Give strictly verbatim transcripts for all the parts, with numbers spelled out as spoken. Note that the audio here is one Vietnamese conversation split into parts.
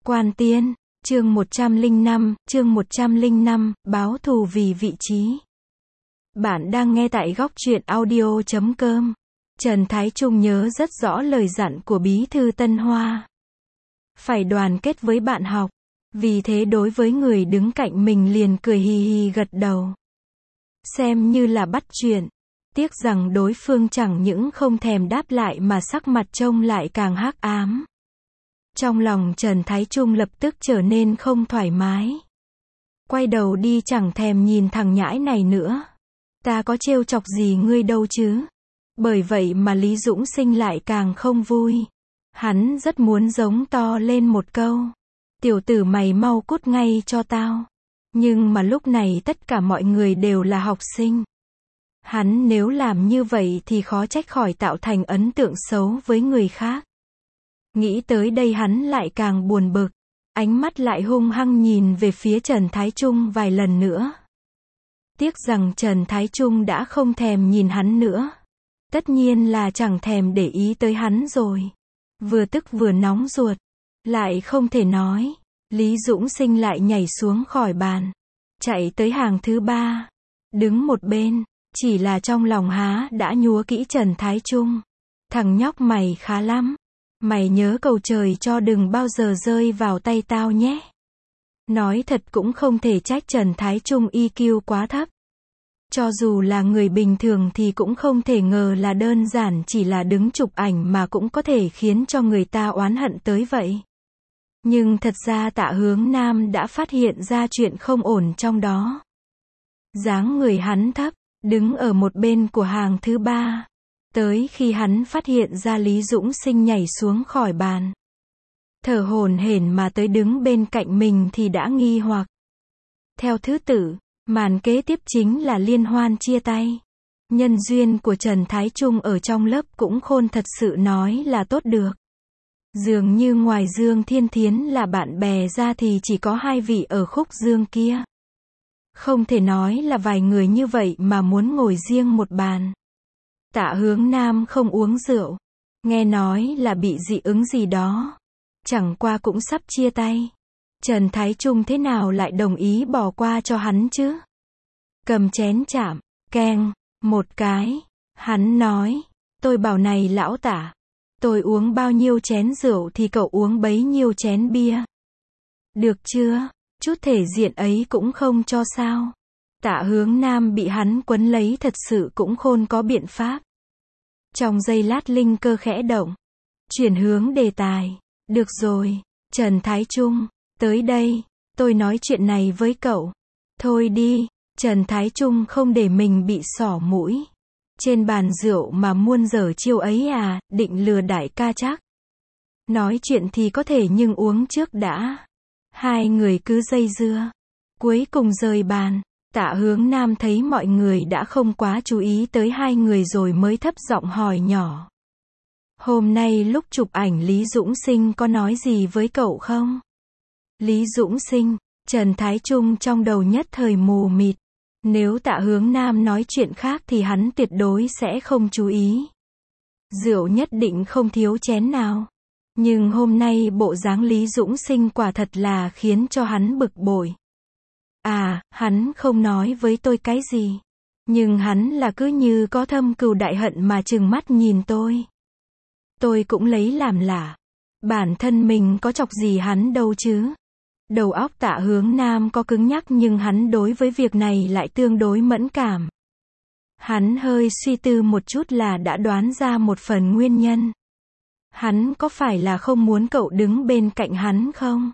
Quan Tiên, chương một trăm lẻ năm, chương một trăm lẻ năm, báo thù vì vị trí. Bạn đang nghe tại góc truyện audio chấm com. Trần Thái Trung nhớ rất rõ lời dặn của Bí thư Tân Hoa. Phải đoàn kết với bạn học. Vì thế đối với người đứng cạnh mình liền cười hì hì gật đầu. Xem như là bắt chuyện. Tiếc rằng đối phương chẳng những không thèm đáp lại mà sắc mặt trông lại càng hắc ám. Trong lòng Trần Thái Trung lập tức trở nên không thoải mái. Quay đầu đi chẳng thèm nhìn thằng nhãi này nữa. Ta có trêu chọc gì ngươi đâu chứ. Bởi vậy mà Lý Dũng Sinh lại càng không vui. Hắn rất muốn giống to lên một câu. Tiểu tử mày mau cút ngay cho tao. Nhưng mà lúc này tất cả mọi người đều là học sinh. Hắn nếu làm như vậy thì khó trách khỏi tạo thành ấn tượng xấu với người khác. Nghĩ tới đây hắn lại càng buồn bực. Ánh mắt lại hung hăng nhìn về phía Trần Thái Trung vài lần nữa. Tiếc rằng Trần Thái Trung đã không thèm nhìn hắn nữa. Tất nhiên là chẳng thèm để ý tới hắn rồi. Vừa tức vừa nóng ruột. Lại không thể nói. Lý Dũng Sinh lại nhảy xuống khỏi bàn. Chạy tới hàng thứ ba. Đứng một bên. Chỉ là trong lòng há đã nhúa kỹ Trần Thái Trung. Thằng nhóc mày khá lắm. Mày nhớ cầu trời cho đừng bao giờ rơi vào tay tao nhé. Nói thật cũng không thể trách Trần Thái Trung i kiu quá thấp. Cho dù là người bình thường thì cũng không thể ngờ là đơn giản chỉ là đứng chụp ảnh mà cũng có thể khiến cho người ta oán hận tới vậy. Nhưng thật ra Tạ Hướng Nam đã phát hiện ra chuyện không ổn trong đó. Dáng người hắn thấp, đứng ở một bên của hàng thứ ba. Tới khi hắn phát hiện ra Lý Dũng Sinh nhảy xuống khỏi bàn. Thở hổn hển mà tới đứng bên cạnh mình thì đã nghi hoặc. Theo thứ tự, màn kế tiếp chính là liên hoan chia tay. Nhân duyên của Trần Thái Trung ở trong lớp cũng khôn thật sự nói là tốt được. Dường như ngoài Dương Thiên Thiến là bạn bè ra thì chỉ có hai vị ở khúc dương kia. Không thể nói là vài người như vậy mà muốn ngồi riêng một bàn. Tạ Hướng Nam không uống rượu. Nghe nói là bị dị ứng gì đó. Chẳng qua cũng sắp chia tay. Trần Thái Trung thế nào lại đồng ý bỏ qua cho hắn chứ? Cầm chén chạm, keng, một cái. Hắn nói, tôi bảo này lão Tạ. Tôi uống bao nhiêu chén rượu thì cậu uống bấy nhiêu chén bia. Được chưa? Chút thể diện ấy cũng không cho sao? Tạ Hướng Nam bị hắn quấn lấy thật sự cũng khôn có biện pháp. Trong giây lát linh cơ khẽ động. Chuyển hướng đề tài. Được rồi, Trần Thái Trung, tới đây, tôi nói chuyện này với cậu. Thôi đi, Trần Thái Trung không để mình bị xỏ mũi. Trên bàn rượu mà muôn dở chiêu ấy à, định lừa đại ca chắc. Nói chuyện thì có thể nhưng uống trước đã. Hai người cứ dây dưa. Cuối cùng rời bàn. Tạ Hướng Nam thấy mọi người đã không quá chú ý tới hai người rồi mới thấp giọng hỏi nhỏ. Hôm nay lúc chụp ảnh Lý Dũng Sinh có nói gì với cậu không? Lý Dũng Sinh, Trần Thái Trung trong đầu nhất thời mù mịt. Nếu Tạ Hướng Nam nói chuyện khác thì hắn tuyệt đối sẽ không chú ý. Rượu nhất định không thiếu chén nào. Nhưng hôm nay bộ dáng Lý Dũng Sinh quả thật là khiến cho hắn bực bội. À, hắn không nói với tôi cái gì. Nhưng hắn là cứ như có thâm cừu đại hận mà trừng mắt nhìn tôi. Tôi cũng lấy làm lạ. Bản thân mình có chọc gì hắn đâu chứ. Đầu óc Tạ Hướng Nam có cứng nhắc nhưng hắn đối với việc này lại tương đối mẫn cảm. Hắn hơi suy tư một chút là đã đoán ra một phần nguyên nhân. Hắn có phải là không muốn cậu đứng bên cạnh hắn không?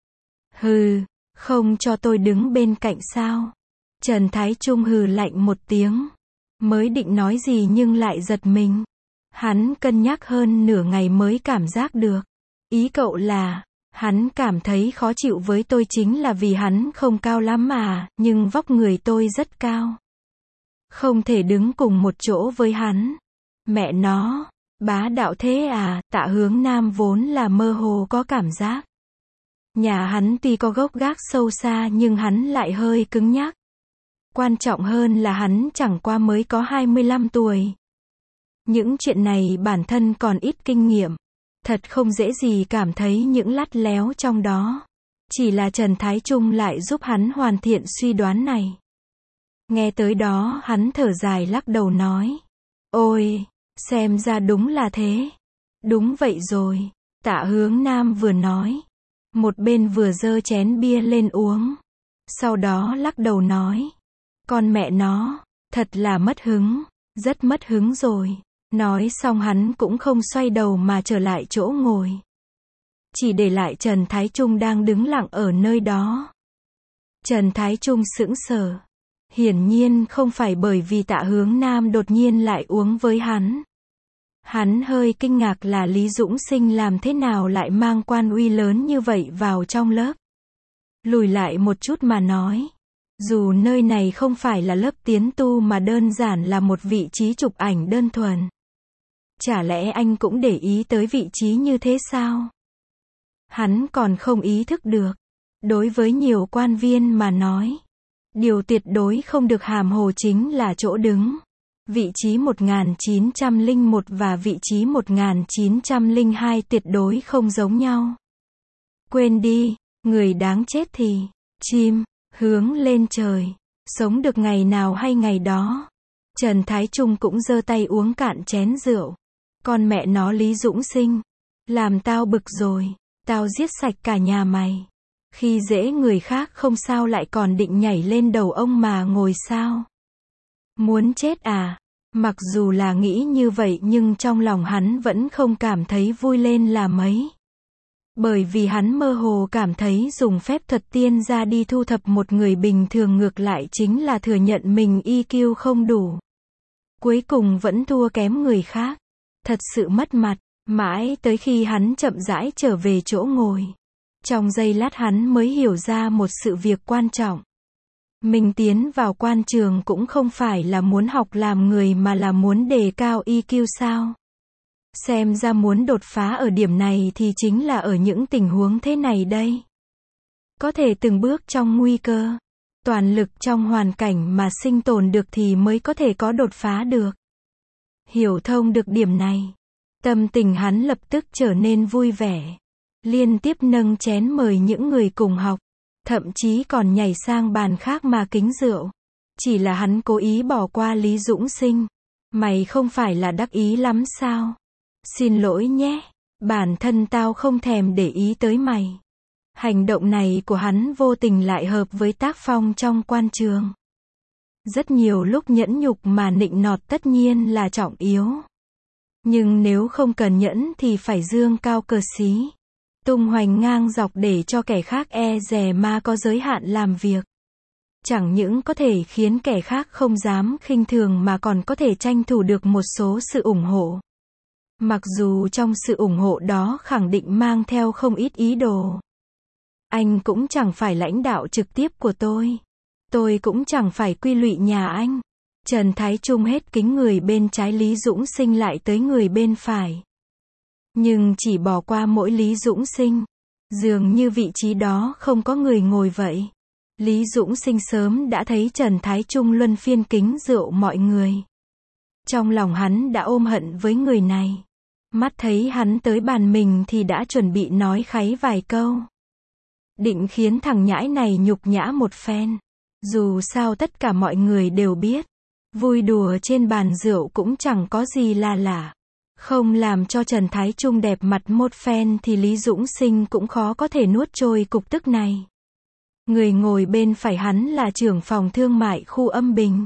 Hừ, không cho tôi đứng bên cạnh sao? Trần Thái Trung hừ lạnh một tiếng. Mới định nói gì nhưng lại giật mình. Hắn cân nhắc hơn nửa ngày mới cảm giác được. Ý cậu là, hắn cảm thấy khó chịu với tôi chính là vì hắn không cao lắm mà, nhưng vóc người tôi rất cao. Không thể đứng cùng một chỗ với hắn. Mẹ nó, bá đạo thế à? Tạ Hướng Nam vốn là mơ hồ có cảm giác. Nhà hắn tuy có gốc gác sâu xa nhưng hắn lại hơi cứng nhắc. Quan trọng hơn là hắn chẳng qua mới có hai mươi lăm tuổi. Những chuyện này bản thân còn ít kinh nghiệm. Thật không dễ gì cảm thấy những lắt léo trong đó. Chỉ là Trần Thái Trung lại giúp hắn hoàn thiện suy đoán này. Nghe tới đó hắn thở dài lắc đầu nói. Ôi, xem ra đúng là thế. Đúng vậy rồi, Tạ Hướng Nam vừa nói. Một bên vừa giơ chén bia lên uống. Sau đó lắc đầu nói. Con mẹ nó, thật là mất hứng, rất mất hứng rồi. Nói xong hắn cũng không xoay đầu mà trở lại chỗ ngồi. Chỉ để lại Trần Thái Trung đang đứng lặng ở nơi đó. Trần Thái Trung sững sờ. Hiển nhiên không phải bởi vì Tạ Hướng Nam đột nhiên lại uống với hắn. Hắn hơi kinh ngạc là Lý Dũng Sinh làm thế nào lại mang quan uy lớn như vậy vào trong lớp. Lùi lại một chút mà nói. Dù nơi này không phải là lớp tiến tu mà đơn giản là một vị trí chụp ảnh đơn thuần. Chả lẽ anh cũng để ý tới vị trí như thế sao? Hắn còn không ý thức được. Đối với nhiều quan viên mà nói, điều tuyệt đối không được hàm hồ chính là chỗ đứng. Vị trí một nghìn chín trăm lẻ một và vị trí một nghìn chín trăm lẻ hai tuyệt đối không giống nhau. Quên đi, người đáng chết thì, chim, hướng lên trời, sống được ngày nào hay ngày đó. Trần Thái Trung cũng giơ tay uống cạn chén rượu. Con mẹ nó Lý Dũng Sinh, làm tao bực rồi, tao giết sạch cả nhà mày. Khi dễ người khác không sao lại còn định nhảy lên đầu ông mà ngồi sao? Muốn chết à? Mặc dù là nghĩ như vậy nhưng trong lòng hắn vẫn không cảm thấy vui lên là mấy. Bởi vì hắn mơ hồ cảm thấy dùng phép thuật tiên ra đi thu thập một người bình thường ngược lại chính là thừa nhận mình i kiu không đủ. Cuối cùng vẫn thua kém người khác. Thật sự mất mặt, mãi tới khi hắn chậm rãi trở về chỗ ngồi. Trong giây lát hắn mới hiểu ra một sự việc quan trọng. Mình tiến vào quan trường cũng không phải là muốn học làm người mà là muốn đề cao i kiu sao. Xem ra muốn đột phá ở điểm này thì chính là ở những tình huống thế này đây. Có thể từng bước trong nguy cơ, toàn lực trong hoàn cảnh mà sinh tồn được thì mới có thể có đột phá được. Hiểu thông được điểm này, tâm tình hắn lập tức trở nên vui vẻ. Liên tiếp nâng chén mời những người cùng học, thậm chí còn nhảy sang bàn khác mà kính rượu. Chỉ là hắn cố ý bỏ qua Lý Dũng Sinh. Mày không phải là đắc ý lắm sao? Xin lỗi nhé, bản thân tao không thèm để ý tới mày. Hành động này của hắn vô tình lại hợp với tác phong trong quan trường. Rất nhiều lúc nhẫn nhục mà nịnh nọt tất nhiên là trọng yếu. Nhưng nếu không cần nhẫn thì phải dương cao cờ xí. Tung hoành ngang dọc để cho kẻ khác e dè mà có giới hạn làm việc. Chẳng những có thể khiến kẻ khác không dám khinh thường mà còn có thể tranh thủ được một số sự ủng hộ. Mặc dù trong sự ủng hộ đó khẳng định mang theo không ít ý đồ. Anh cũng chẳng phải lãnh đạo trực tiếp của tôi. Tôi cũng chẳng phải quy lụy nhà anh. Trần Thái Trung hết kính người bên trái Lý Dũng Sinh lại tới người bên phải. Nhưng chỉ bỏ qua mỗi Lý Dũng Sinh. Dường như vị trí đó không có người ngồi vậy. Lý Dũng Sinh sớm đã thấy Trần Thái Trung luân phiên kính rượu mọi người. Trong lòng hắn đã ôm hận với người này. Mắt thấy hắn tới bàn mình thì đã chuẩn bị nói kháy vài câu. Định khiến thằng nhãi này nhục nhã một phen. Dù sao tất cả mọi người đều biết. Vui đùa trên bàn rượu cũng chẳng có gì là lạ. Không làm cho Trần Thái Trung đẹp mặt một phen thì Lý Dũng Sinh cũng khó có thể nuốt trôi cục tức này. Người ngồi bên phải hắn là trưởng phòng thương mại khu Âm Bình.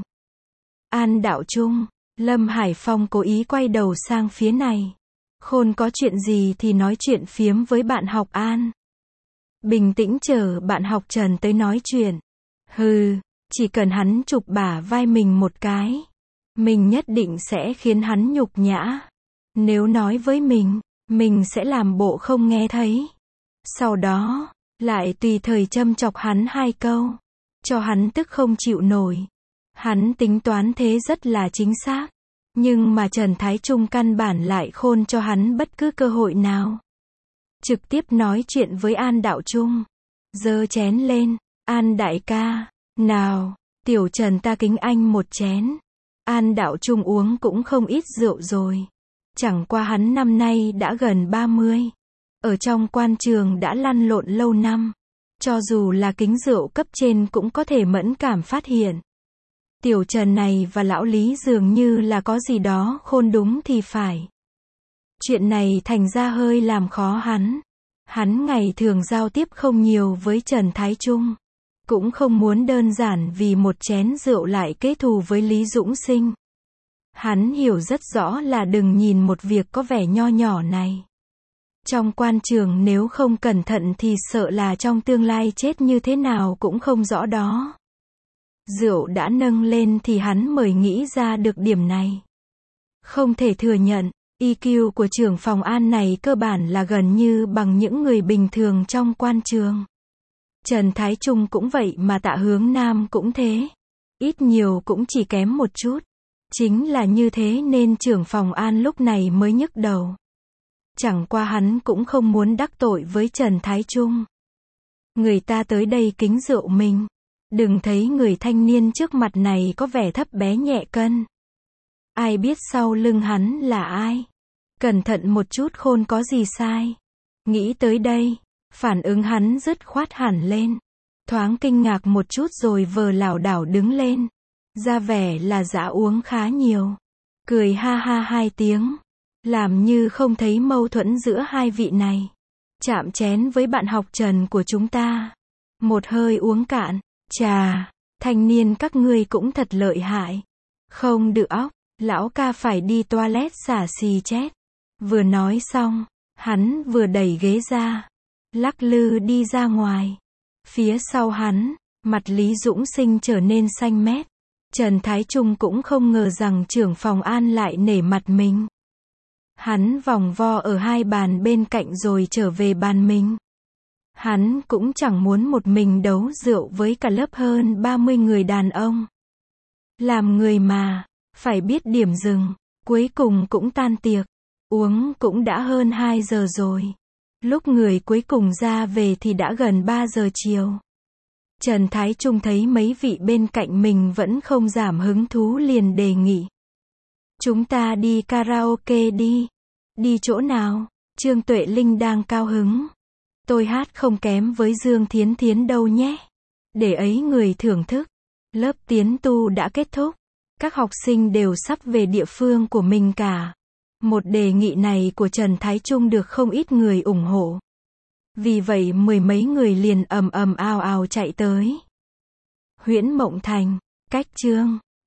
An Đạo Trung, Lâm Hải Phong cố ý quay đầu sang phía này. Khôn có chuyện gì thì nói chuyện phiếm với bạn học An. Bình tĩnh chờ bạn học Trần tới nói chuyện. Hừ, chỉ cần hắn chụp bả vai mình một cái. Mình nhất định sẽ khiến hắn nhục nhã. Nếu nói với mình, mình sẽ làm bộ không nghe thấy. Sau đó, lại tùy thời châm chọc hắn hai câu. Cho hắn tức không chịu nổi. Hắn tính toán thế rất là chính xác. Nhưng mà Trần Thái Trung căn bản lại khôn cho hắn bất cứ cơ hội nào. Trực tiếp nói chuyện với An Đạo Trung. Giơ chén lên. An đại ca. Nào, tiểu Trần ta kính anh một chén. An Đạo Trung uống cũng không ít rượu rồi. Chẳng qua hắn năm nay đã gần ba mươi. Ở trong quan trường đã lăn lộn lâu năm. Cho dù là kính rượu cấp trên cũng có thể mẫn cảm phát hiện. Tiểu Trần này và lão Lý dường như là có gì đó khôn đúng thì phải. Chuyện này thành ra hơi làm khó hắn. Hắn ngày thường giao tiếp không nhiều với Trần Thái Trung. Cũng không muốn đơn giản vì một chén rượu lại kết thù với Lý Dũng Sinh. Hắn hiểu rất rõ là đừng nhìn một việc có vẻ nho nhỏ này. Trong quan trường nếu không cẩn thận thì sợ là trong tương lai chết như thế nào cũng không rõ đó. Rượu đã nâng lên thì hắn mới nghĩ ra được điểm này. Không thể thừa nhận, i kiu của trưởng phòng an này cơ bản là gần như bằng những người bình thường trong quan trường. Trần Thái Trung cũng vậy mà Tạ Hướng Nam cũng thế. Ít nhiều cũng chỉ kém một chút. Chính là như thế nên trưởng phòng an lúc này mới nhức đầu. Chẳng qua hắn cũng không muốn đắc tội với Trần Thái Trung. Người ta tới đây kính rượu mình. Đừng thấy người thanh niên trước mặt này có vẻ thấp bé nhẹ cân. Ai biết sau lưng hắn là ai? Cẩn thận một chút khôn có gì sai. Nghĩ tới đây, phản ứng hắn dứt khoát hẳn lên. Thoáng kinh ngạc một chút rồi vờ lảo đảo đứng lên. Ra vẻ là đã uống khá nhiều. Cười ha ha hai tiếng. Làm như không thấy mâu thuẫn giữa hai vị này. Chạm chén với bạn học Trần của chúng ta. Một hơi uống cạn. Chà, thanh niên các ngươi cũng thật lợi hại. Không được óc, lão ca phải đi toilet xả xì chết. Vừa nói xong, hắn vừa đẩy ghế ra. Lắc lư đi ra ngoài. Phía sau hắn, mặt Lý Dũng Sinh trở nên xanh mét. Trần Thái Trung cũng không ngờ rằng trưởng phòng an lại nể mặt mình. Hắn vòng vo ở hai bàn bên cạnh rồi trở về bàn mình. Hắn cũng chẳng muốn một mình đấu rượu với cả lớp hơn ba mươi người đàn ông. Làm người mà, phải biết điểm dừng. Cuối cùng cũng tan tiệc. Uống cũng đã hơn hai giờ rồi. Lúc người cuối cùng ra về thì đã gần ba giờ chiều. Trần Thái Trung thấy mấy vị bên cạnh mình vẫn không giảm hứng thú liền đề nghị. Chúng ta đi karaoke đi. Đi chỗ nào? Trương Tuệ Linh đang cao hứng. Tôi hát không kém với Dương Thiến Thiến đâu nhé. Để ấy người thưởng thức. Lớp tiến tu đã kết thúc. Các học sinh đều sắp về địa phương của mình cả. Một đề nghị này của Trần Thái Trung được không ít người ủng hộ. Vì vậy mười mấy người liền ầm ầm ào ào chạy tới. Huyễn Mộng Thành, cách Trương